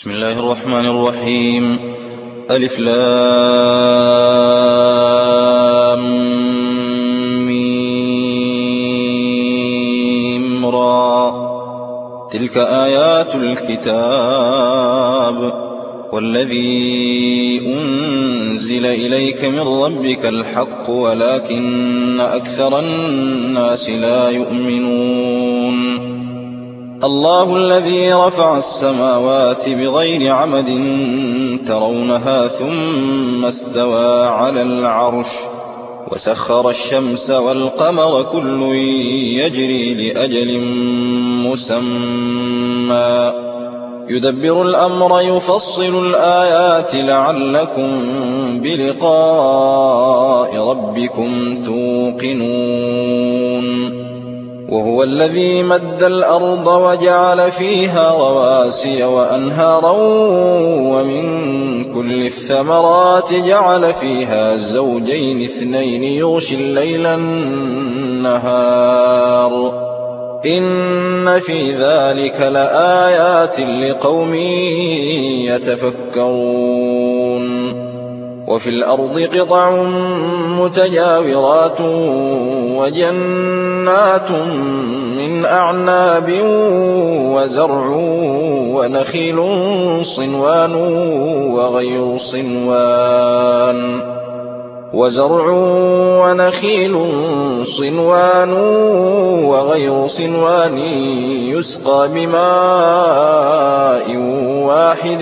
بسم الله الرحمن الرحيم. ألف لام ميم را. تلك آيات الكتاب والذي أنزل إليك من ربك الحق ولكن أكثر الناس لا يؤمنون. الله الذي رفع السماوات بغير عمد ترونها ثم استوى على العرش وسخر الشمس والقمر كل يجري لأجل مسمى يدبر الأمر يفصل الآيات لعلكم بلقاء ربكم توقنون. وهو الذي مد الأرض وجعل فيها رواسي وأنهارا ومن كل الثمرات جعل فيها زوجين اثنين يغشي الليل النهار إن في ذلك لآيات لقوم يتفكرون. وفي الأرض قطع متجاورات وجنات من أعناب وزرع ونخيل صنوان وغير صنوان يسقى بماء واحد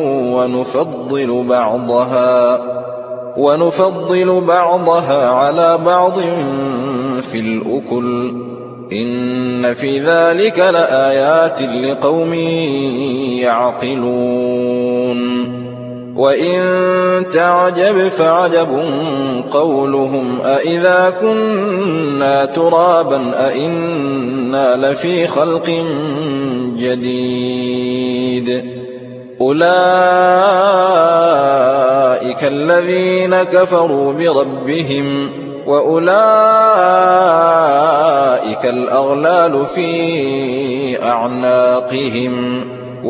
ونفضل بعضها على بعض في الأكل إن في ذلك لآيات لقوم يعقلون. وإن تعجب فعجب قولهم أإذا كنا ترابا أإنا لفي خلق جديد أولئك الذين كفروا بربهم وأولئك الأغلال في أعناقهم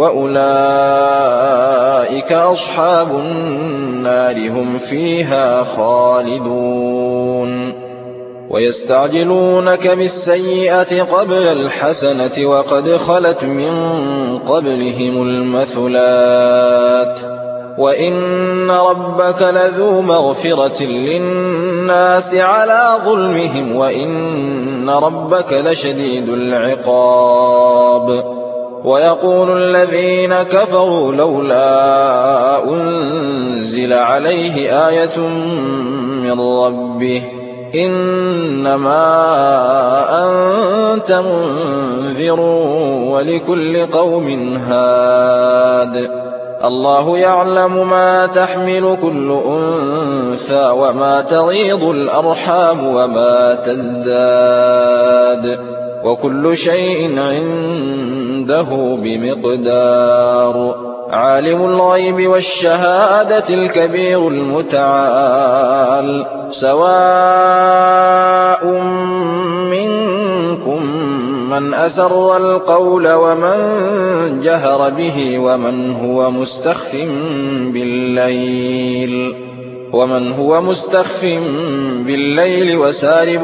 وأولئك أصحاب النار هم فيها خالدون. ويستعجلونك بالسيئة قبل الحسنة وقد خلت من قبلهم المثلات وإن ربك لذو مغفرة للناس على ظلمهم وإن ربك لشديد العقاب. ويقول الذين كفروا لولا أنزل عليه آية من ربه إنما أنت منذر ولكل قوم هاد. الله يعلم ما تحمل كل أنثى وما تغيض الأرحام وما تزداد وكل شيء عنده بمقدار. عالم الغيب والشهادة الكبير المتعال سواء منكم من أسر القول ومن جهر به ومن هو مستخف بالليل وسارب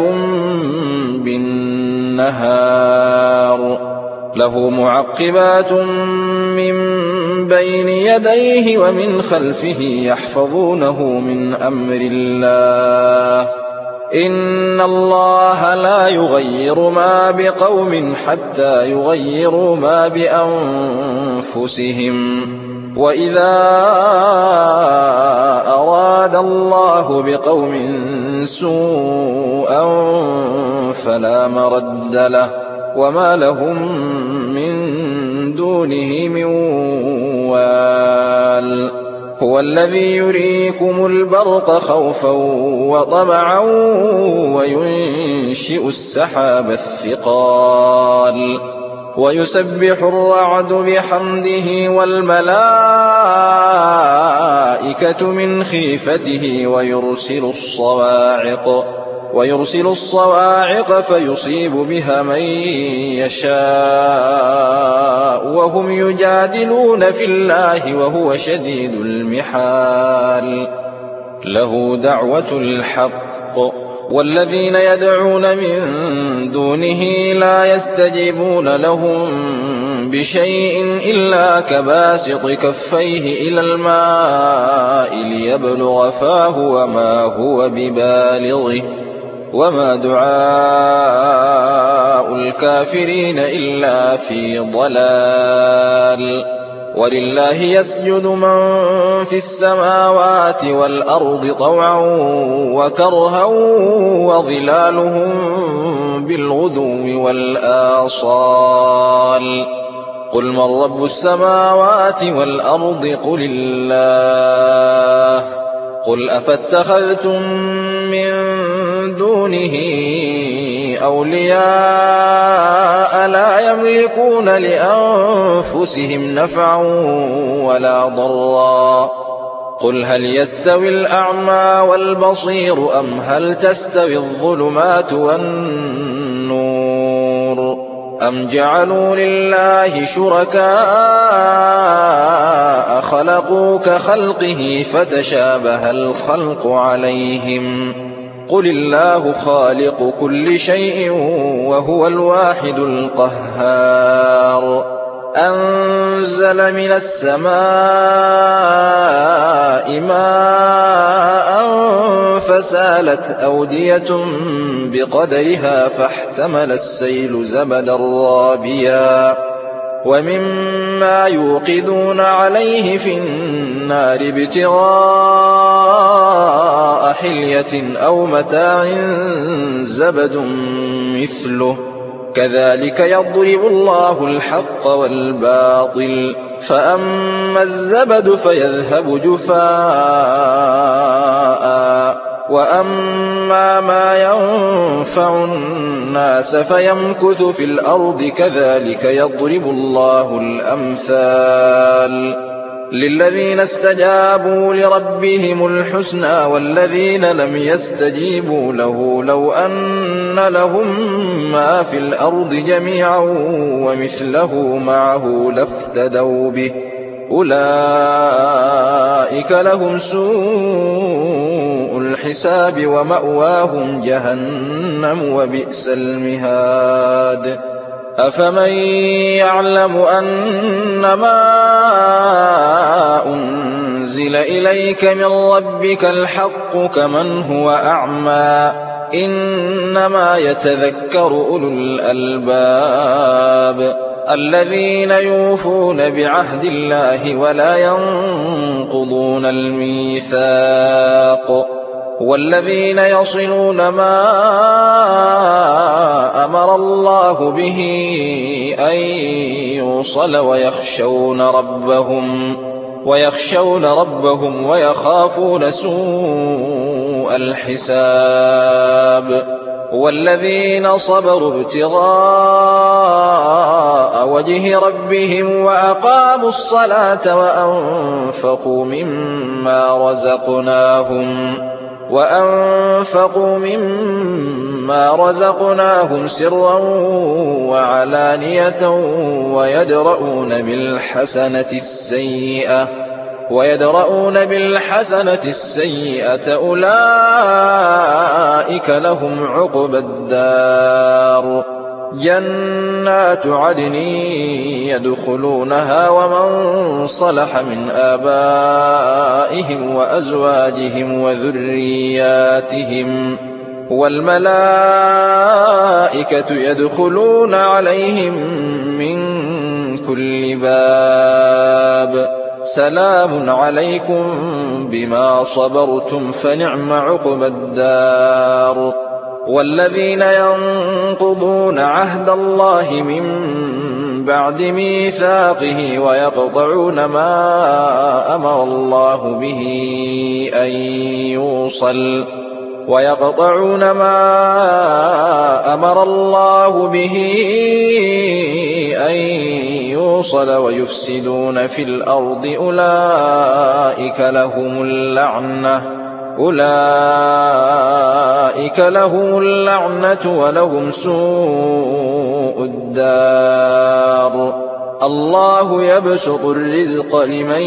بالنهار له معقبات من بين يديه ومن خلفه يحفظونه من أمر الله إن الله لا يغير ما بقوم حتى يغيروا ما بأنفسهم وإذا أراد الله بقوم سوءا فلا مرد له وما لهم من دونه من وال. هو الذي يريكم البرق خوفا وطمعا وينشئ السحاب الثقال ويسبح الرعد بحمده والملائكة من خيفته ويرسل الصواعق ويرسل الصواعق فيصيب بها من يشاء وهم يجادلون في الله وهو شديد المحال له دعوة الحق والذين يدعون من دونه لا يستجيبون لهم بشيء إلا كباسط كفيه إلى الماء ليبلغ فاه وما هو ببالغه وما دعاء الكافرين إلا في ضلال ولله يسجد من في السماوات والأرض طوعا وكرها وظلالهم بالغدو والآصال قل من رب السماوات والأرض قل الله قل أفاتخذتم من دونه أولياء لا يملكون لأنفسهم نفعا ولا ضرا قل هل يستوي الأعمى والبصير أم هل تستوي الظلمات والنور أم جعلوا لله شركاء خلقوا كخلقه فتشابه الخلق عليهم قل الله خالق كل شيء وهو الواحد القهار أنزل من السماء ماء فسالت أودية بقدرها فاحتمل السيل زبدا رابيا ومما يوقدون عليه في النار ابتغاء حلية أو متاع زبد مثله كذلك يضرب الله الحق والباطل فأما الزبد فيذهب جفاء وأما ما ينفع الناس فيمكث في الأرض كذلك يضرب الله الأمثال للذين استجابوا لربهم الحسنى والذين لم يستجيبوا له لو أن لهم ما في الأرض جميعا ومثله معه لافتدوا به أولئك لهم سوء الحساب ومأواهم جهنم وبئس المهاد أفمن يعلم أنما أنزل إليك من ربك الحق كمن هو أعمى إنما يتذكر أولو الألباب الذين يوفون بعهد الله ولا ينقضون الميثاق والذين يصلون ما أمر الله به أن يوصل ويخشون ربهم ويخافون سوء الحساب والذين صبروا ابتغاء وجه ربهم وأقاموا الصلاة وأنفقوا مما رزقناهم سرا وعلانية ويدرؤون بالحسنة السيئة أولئك لهم عقبى الدار جنات عدن يدخلونها ومن صلح من آبائهم وأزواجهم وذرياتهم والملائكة يدخلون عليهم من كل باب سلام عليكم بما صبرتم فنعم عقبى الدار والذين ينقضون عهد الله من بعد ميثاقه ويقطعون ما أمر الله به أن يوصل ويفسدون في الأرض أولئك لهم اللعنة ولهم سوء الدار الله يبسط الرزق لمن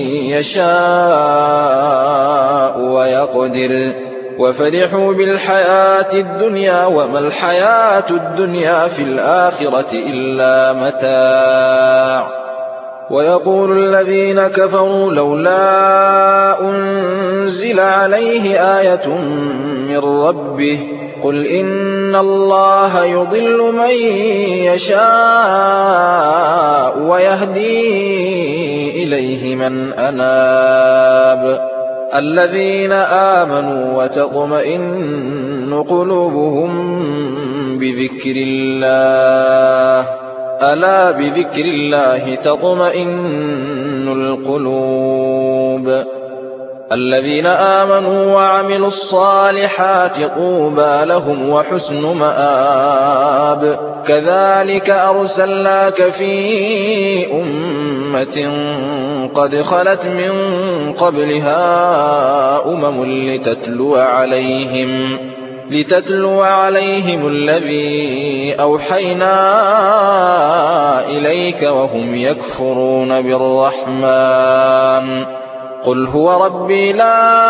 يشاء ويقدر وفرحوا بالحياة الدنيا وما الحياة الدنيا في الآخرة إلا متاع ويقول الذين كفروا لولا أنزل عليه آية من ربه قل إن الله يضل من يشاء ويهدي إليه من أناب الذين آمنوا وتطمئن قلوبهم بذكر الله ألا بذكر الله تطمئن القلوب الذين آمنوا وعملوا الصالحات طوبى لهم وحسن مآب كذلك أرسلناك في أمة قد خلت من قبلها لتتلو عليهم الذي أوحينا إليك وهم يكفرون بالرحمن قل هو ربي لا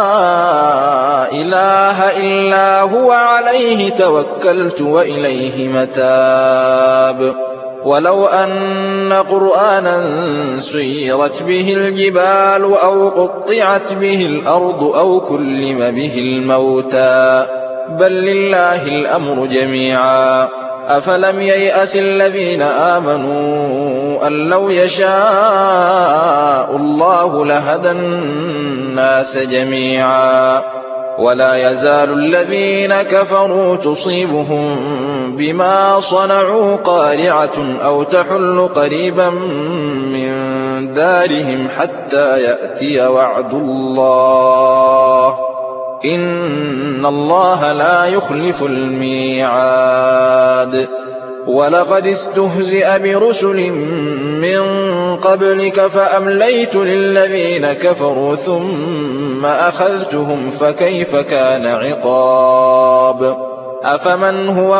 إله إلا هو عليه توكلت وإليه متاب ولو أن قرآنا سيرت به الجبال أو قطعت به الأرض أو كلم به الموتى بل لله الأمر جميعا أفلم ييأس الذين آمنوا أن لو يشاء الله لهدى الناس جميعا ولا يزال الذين كفروا تصيبهم بما صنعوا قارعة أو تحل قريبا من دارهم حتى يأتي وعد الله إن الله لا يخلف الميعاد ولقد استهزئ برسل من قبلك فأمليت للذين كفروا ثم أخذتهم فكيف كان عقاب أفمن هو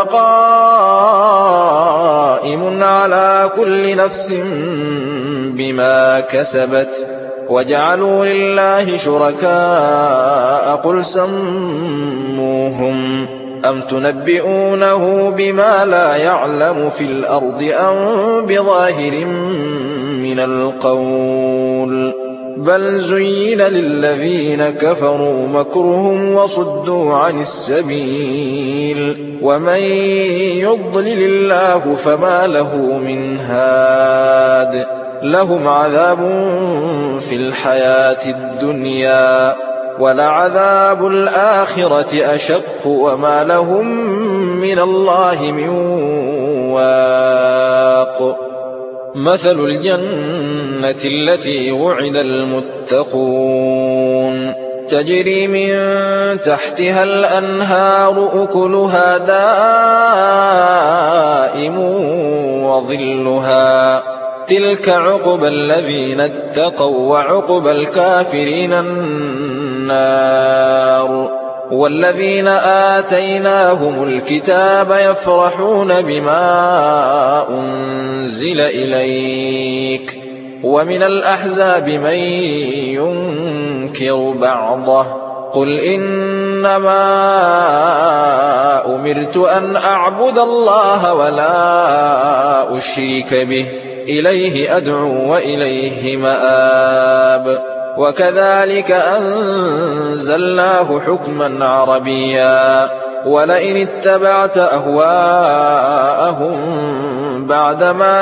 قائم على كل نفس بما كسبت وجعلوا لله شركاء قل سموهم أم تنبئونه بما لا يعلم في الأرض أم بظاهر من القول بل زين للذين كفروا مكرهم وصدوا عن السبيل ومن يضلل الله فما له من هاد لهم عذاب في الحياة الدنيا ولعذاب الآخرة أشق وما لهم من الله من واق مثل الجنة التي وعد المتقون تجري من تحتها الأنهار أكلها دائم وظلها تلك عقبى الذين اتقوا وعقبى الكافرين النار والذين آتيناهم الكتاب يفرحون بما أنزل إليك ومن الأحزاب من ينكر بعضه قل إنما أمرت أن أعبد الله ولا أشرك به إليه أدعو وإليه مآب وكذلك أنزلناه حكما عربيا ولئن اتبعت أهواءهم بعدما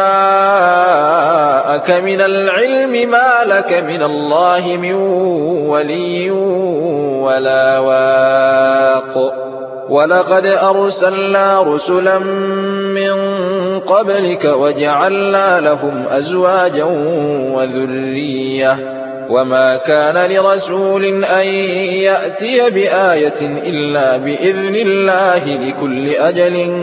جاءك من العلم ما لك من الله من ولي ولا واق ولقد أرسلنا رسلا من قبلك وجعلنا لهم أزواجا وذرية وما كان لرسول أن يأتي بآية إلا بإذن الله لكل أجل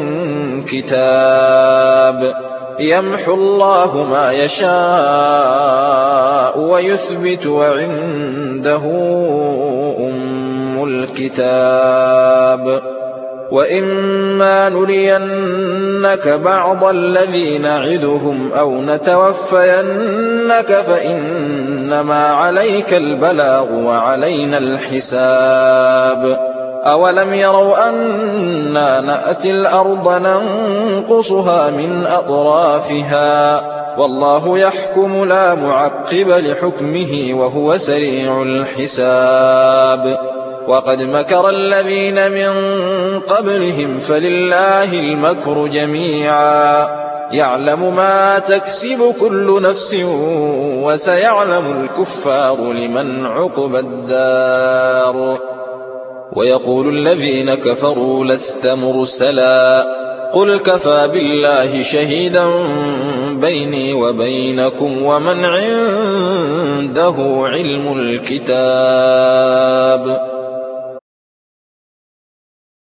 كتاب يمحو الله ما يشاء ويثبت وعنده أم الكتاب وإما نرينك بعض الذي نعدهم أو نتوفينك فإنما عليك البلاغ وعلينا الحساب أولم يروا أنا نأتي الأرض ننقصها من أطرافها والله يحكم لا معقب لحكمه وهو سريع الحساب وقد مكر الذين من قبلهم فلله المكر جميعا يعلم ما تكسب كل نفس وسيعلم الكفار لمن عقبى الدار ويقول الذين كفروا لست مرسلا قل كفى بالله شهيدا بيني وبينكم ومن عنده علم الكتاب